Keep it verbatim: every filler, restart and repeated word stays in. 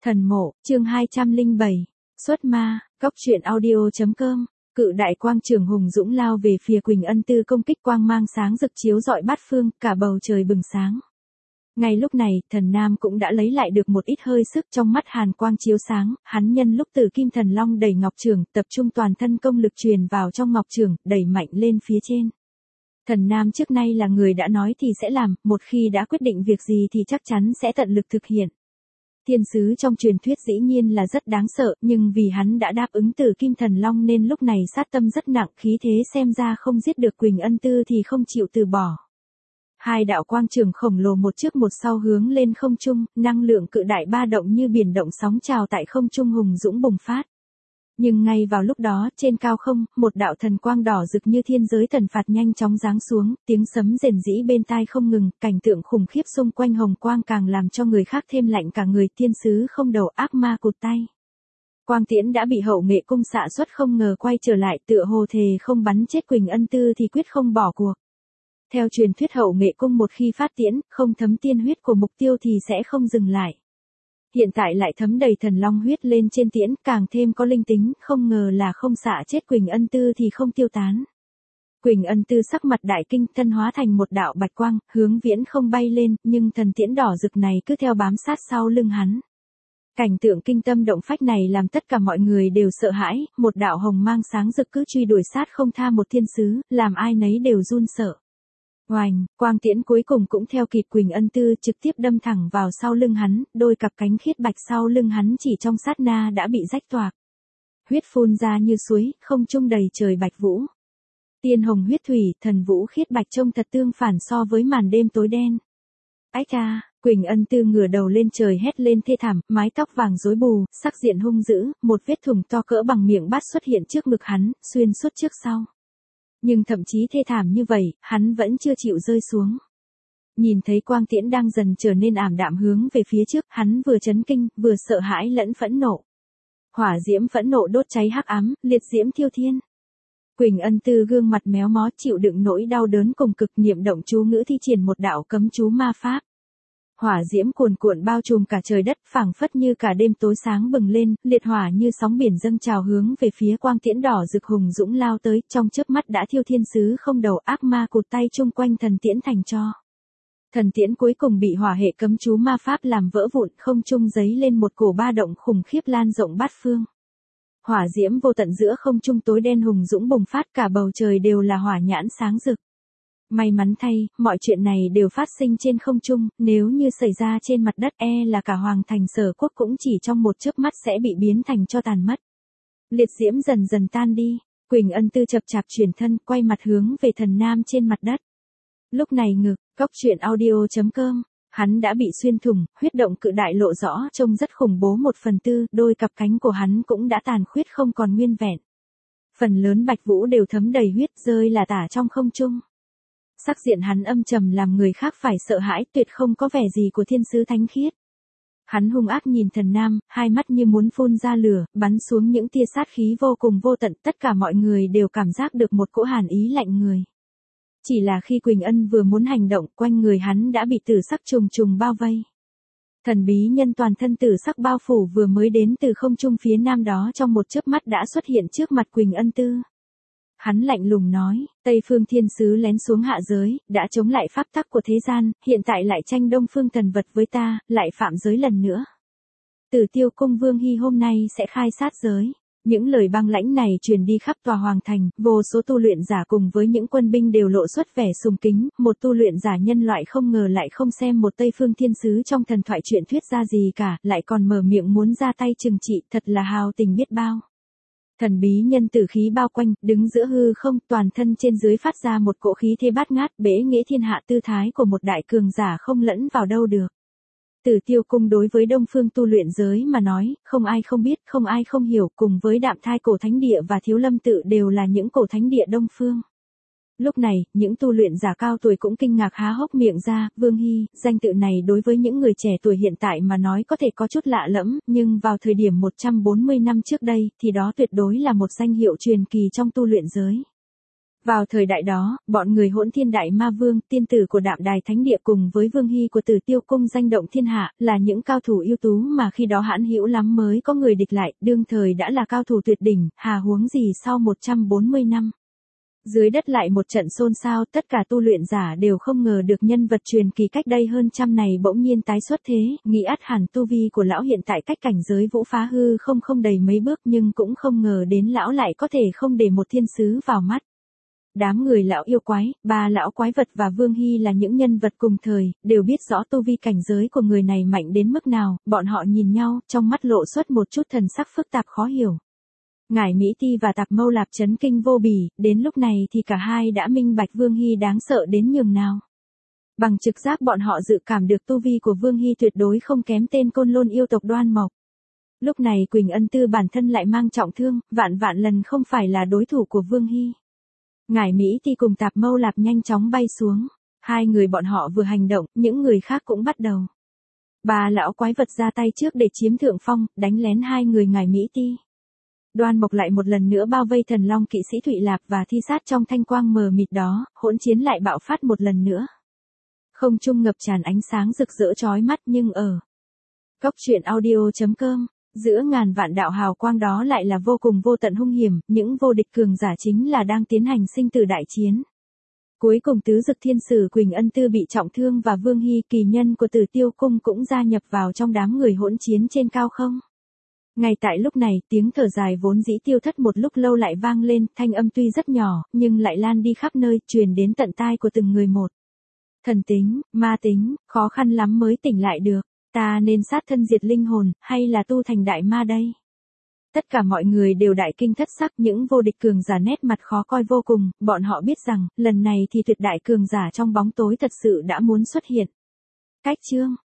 Thần mộ, chương hai trăm lẻ bảy, xuất ma, cóc truyện audio chấm com. Cự đại quang trường hùng dũng lao về phía Quỳnh Ân Tư, công kích quang mang sáng rực chiếu rọi bát phương, cả bầu trời bừng sáng. Ngay lúc này, thần nam cũng đã lấy lại được một ít hơi sức, trong mắt hàn quang chiếu sáng, hắn nhân lúc Tử Kim Thần Long đẩy ngọc trường, tập trung toàn thân công lực truyền vào trong ngọc trường, đẩy mạnh lên phía trên. Thần nam trước nay là người đã nói thì sẽ làm, một khi đã quyết định việc gì thì chắc chắn sẽ tận lực thực hiện. Thiên sứ trong truyền thuyết dĩ nhiên là rất đáng sợ, nhưng vì hắn đã đáp ứng Tử Kim Thần Long nên lúc này sát tâm rất nặng, khí thế xem ra không giết được Quỳnh Ân Tư thì không chịu từ bỏ. Hai đạo quang trường khổng lồ một trước một sau hướng lên không trung, năng lượng cự đại ba động như biển động sóng trào tại không trung hùng dũng bùng phát. Nhưng ngay vào lúc đó, trên cao không, một đạo thần quang đỏ rực như thiên giới thần phạt nhanh chóng giáng xuống, tiếng sấm rền rĩ bên tai không ngừng, cảnh tượng khủng khiếp xung quanh hồng quang càng làm cho người khác thêm lạnh cả người. Thiên sứ không đầu ác ma cụt tay. Quang tiễn đã bị hậu nghệ cung xạ xuất, không ngờ quay trở lại, tựa hồ thề không bắn chết Quỳnh Ân Tư thì quyết không bỏ cuộc. Theo truyền thuyết hậu nghệ cung một khi phát tiễn, không thấm tiên huyết của mục tiêu thì sẽ không dừng lại. Hiện tại lại thấm đầy thần long huyết lên trên tiễn, càng thêm có linh tính, không ngờ là không xạ chết Quỳnh Ân Tư thì không tiêu tán. Quỳnh Ân Tư sắc mặt đại kinh, thân hóa thành một đạo bạch quang, hướng viễn không bay lên, nhưng thần tiễn đỏ rực này cứ theo bám sát sau lưng hắn. Cảnh tượng kinh tâm động phách này làm tất cả mọi người đều sợ hãi, một đạo hồng mang sáng rực cứ truy đuổi sát không tha một thiên sứ, làm ai nấy đều run sợ. Oành, quang tiễn cuối cùng cũng theo kịp Quỳnh Ân Tư, trực tiếp đâm thẳng vào sau lưng hắn, đôi cặp cánh khiết bạch sau lưng hắn chỉ trong sát na đã bị rách toạc. Huyết phun ra như suối, không trung đầy trời bạch vũ. Tiên hồng huyết thủy, thần vũ khiết bạch trông thật tương phản so với màn đêm tối đen. Ách ca, Quỳnh Ân Tư ngửa đầu lên trời hét lên thê thảm, mái tóc vàng rối bù, sắc diện hung dữ, một vết thủng to cỡ bằng miệng bát xuất hiện trước ngực hắn, xuyên suốt trước sau. Nhưng thậm chí thê thảm như vậy, hắn vẫn chưa chịu rơi xuống. Nhìn thấy quang tiễn đang dần trở nên ảm đạm hướng về phía trước, hắn vừa chấn kinh, vừa sợ hãi lẫn phẫn nộ. Hỏa diễm phẫn nộ đốt cháy hắc ám, liệt diễm thiêu thiên. Quỳnh Ân Tư gương mặt méo mó chịu đựng nỗi đau đớn cùng cực, niệm động chú ngữ thi triển một đạo cấm chú ma pháp. Hỏa diễm cuồn cuộn bao trùm cả trời đất, phảng phất như cả đêm tối sáng bừng lên, liệt hỏa như sóng biển dâng trào hướng về phía quang tiễn đỏ rực hùng dũng lao tới, trong chớp mắt đã thiêu thiên sứ không đầu ác ma cụt tay chung quanh thần tiễn thành tro. Thần tiễn cuối cùng bị hỏa hệ cấm chú ma pháp làm vỡ vụn, không trung giấy lên một cổ ba động khủng khiếp lan rộng bát phương. Hỏa diễm vô tận giữa không trung tối đen hùng dũng bùng phát, cả bầu trời đều là hỏa nhãn sáng rực. May mắn thay, mọi chuyện này đều phát sinh trên không trung, nếu như xảy ra trên mặt đất e là cả hoàng thành Sở Quốc cũng chỉ trong một chớp mắt sẽ bị biến thành tro tàn mất. Liệt diễm dần dần tan đi, Quỳnh Ân Tư chập chạp chuyển thân, quay mặt hướng về thần nam trên mặt đất. Lúc này ngực, cóc truyện audio chấm com, hắn đã bị xuyên thủng, huyết động cự đại lộ rõ, trông rất khủng bố một phần tư, đôi cặp cánh của hắn cũng đã tàn khuyết không còn nguyên vẹn. Phần lớn bạch vũ đều thấm đầy huyết, rơi là tả trong không trung. Sắc diện hắn âm trầm làm người khác phải sợ hãi, tuyệt không có vẻ gì của thiên sứ thánh khiết. Hắn hung ác nhìn thần nam, hai mắt như muốn phun ra lửa, bắn xuống những tia sát khí vô cùng vô tận, tất cả mọi người đều cảm giác được một cỗ hàn ý lạnh người. Chỉ là khi Quỳnh Ân vừa muốn hành động, quanh người hắn đã bị tử sắc trùng trùng bao vây. Thần bí nhân toàn thân tử sắc bao phủ vừa mới đến từ không trung phía nam đó trong một chớp mắt đã xuất hiện trước mặt Quỳnh Ân Tư. Hắn lạnh lùng nói, Tây Phương Thiên Sứ lén xuống hạ giới, đã chống lại pháp tắc của thế gian, hiện tại lại tranh Đông Phương thần vật với ta, lại phạm giới lần nữa. Tử Tiêu Cung Vương Hy hôm nay sẽ khai sát giới. Những lời băng lãnh này truyền đi khắp tòa hoàng thành, vô số tu luyện giả cùng với những quân binh đều lộ xuất vẻ sùng kính, một tu luyện giả nhân loại không ngờ lại không xem một Tây Phương Thiên Sứ trong thần thoại truyền thuyết ra gì cả, lại còn mở miệng muốn ra tay trừng trị, thật là hào tình biết bao. Thần bí nhân tử khí bao quanh, đứng giữa hư không, toàn thân trên dưới phát ra một cỗ khí thế bát ngát, bế nghĩa thiên hạ tư thái của một đại cường giả không lẫn vào đâu được. Tử Tiêu Cung đối với Đông Phương tu luyện giới mà nói, không ai không biết, không ai không hiểu, cùng với Đạm Thai cổ thánh địa và Thiếu Lâm tự đều là những cổ thánh địa Đông Phương. Lúc này, những tu luyện giả cao tuổi cũng kinh ngạc há hốc miệng ra, Vương Hy, danh tự này đối với những người trẻ tuổi hiện tại mà nói có thể có chút lạ lẫm, nhưng vào thời điểm một trăm bốn mươi năm trước đây, thì đó tuyệt đối là một danh hiệu truyền kỳ trong tu luyện giới. Vào thời đại đó, bọn người Hỗn Thiên Đại Ma Vương, tiên tử của Đạm Đài Thánh Địa cùng với Vương Hy của Tử Tiêu Cung danh động thiên hạ, là những cao thủ ưu tú mà khi đó hãn hữu lắm mới có người địch lại, đương thời đã là cao thủ tuyệt đỉnh, hà huống gì sau một trăm bốn mươi năm. Dưới đất lại một trận xôn xao, tất cả tu luyện giả đều không ngờ được nhân vật truyền kỳ cách đây hơn trăm này bỗng nhiên tái xuất thế, nghĩ ắt hẳn tu vi của lão hiện tại cách cảnh giới vũ phá hư không không đầy mấy bước nhưng cũng không ngờ đến lão lại có thể không để một thiên sứ vào mắt. Đám người lão yêu quái, ba lão quái vật và Vương Hy là những nhân vật cùng thời, đều biết rõ tu vi cảnh giới của người này mạnh đến mức nào, bọn họ nhìn nhau, trong mắt lộ xuất một chút thần sắc phức tạp khó hiểu. Ngải Mỹ Ti và Tạp Mâu Lạp chấn kinh vô bỉ, đến lúc này thì cả hai đã minh bạch Vương Hy đáng sợ đến nhường nào. Bằng trực giác bọn họ dự cảm được tu vi của Vương Hy tuyệt đối không kém tên Côn Lôn yêu tộc Đoan Mộc. Lúc này Quỳnh Ân Tư bản thân lại mang trọng thương, vạn vạn lần không phải là đối thủ của Vương Hy. Ngải Mỹ Ti cùng Tạp Mâu Lạp nhanh chóng bay xuống. Hai người bọn họ vừa hành động, những người khác cũng bắt đầu. Ba lão quái vật ra tay trước để chiếm thượng phong, đánh lén hai người Ngải Mỹ Ti. Đoan Mộc lại một lần nữa bao vây Thần Long kỵ sĩ Thụy Lạp và thi sát trong thanh quang mờ mịt đó, hỗn chiến lại bạo phát một lần nữa. Không trung ngập tràn ánh sáng rực rỡ chói mắt nhưng ở Cốc truyện audio chấm com, giữa ngàn vạn đạo hào quang đó lại là vô cùng vô tận hung hiểm, những vô địch cường giả chính là đang tiến hành sinh tử đại chiến. Cuối cùng tứ dực thiên sử Quỳnh Ân Tư bị trọng thương và Vương Hy kỳ nhân của Tử Tiêu Cung cũng gia nhập vào trong đám người hỗn chiến trên cao không. Ngay tại lúc này, tiếng thở dài vốn dĩ tiêu thất một lúc lâu lại vang lên, thanh âm tuy rất nhỏ, nhưng lại lan đi khắp nơi, truyền đến tận tai của từng người một. Thần tính, ma tính, khó khăn lắm mới tỉnh lại được, ta nên sát thân diệt linh hồn, hay là tu thành đại ma đây? Tất cả mọi người đều đại kinh thất sắc, những vô địch cường giả nét mặt khó coi vô cùng, bọn họ biết rằng, lần này thì tuyệt đại cường giả trong bóng tối thật sự đã muốn xuất hiện. Cách chương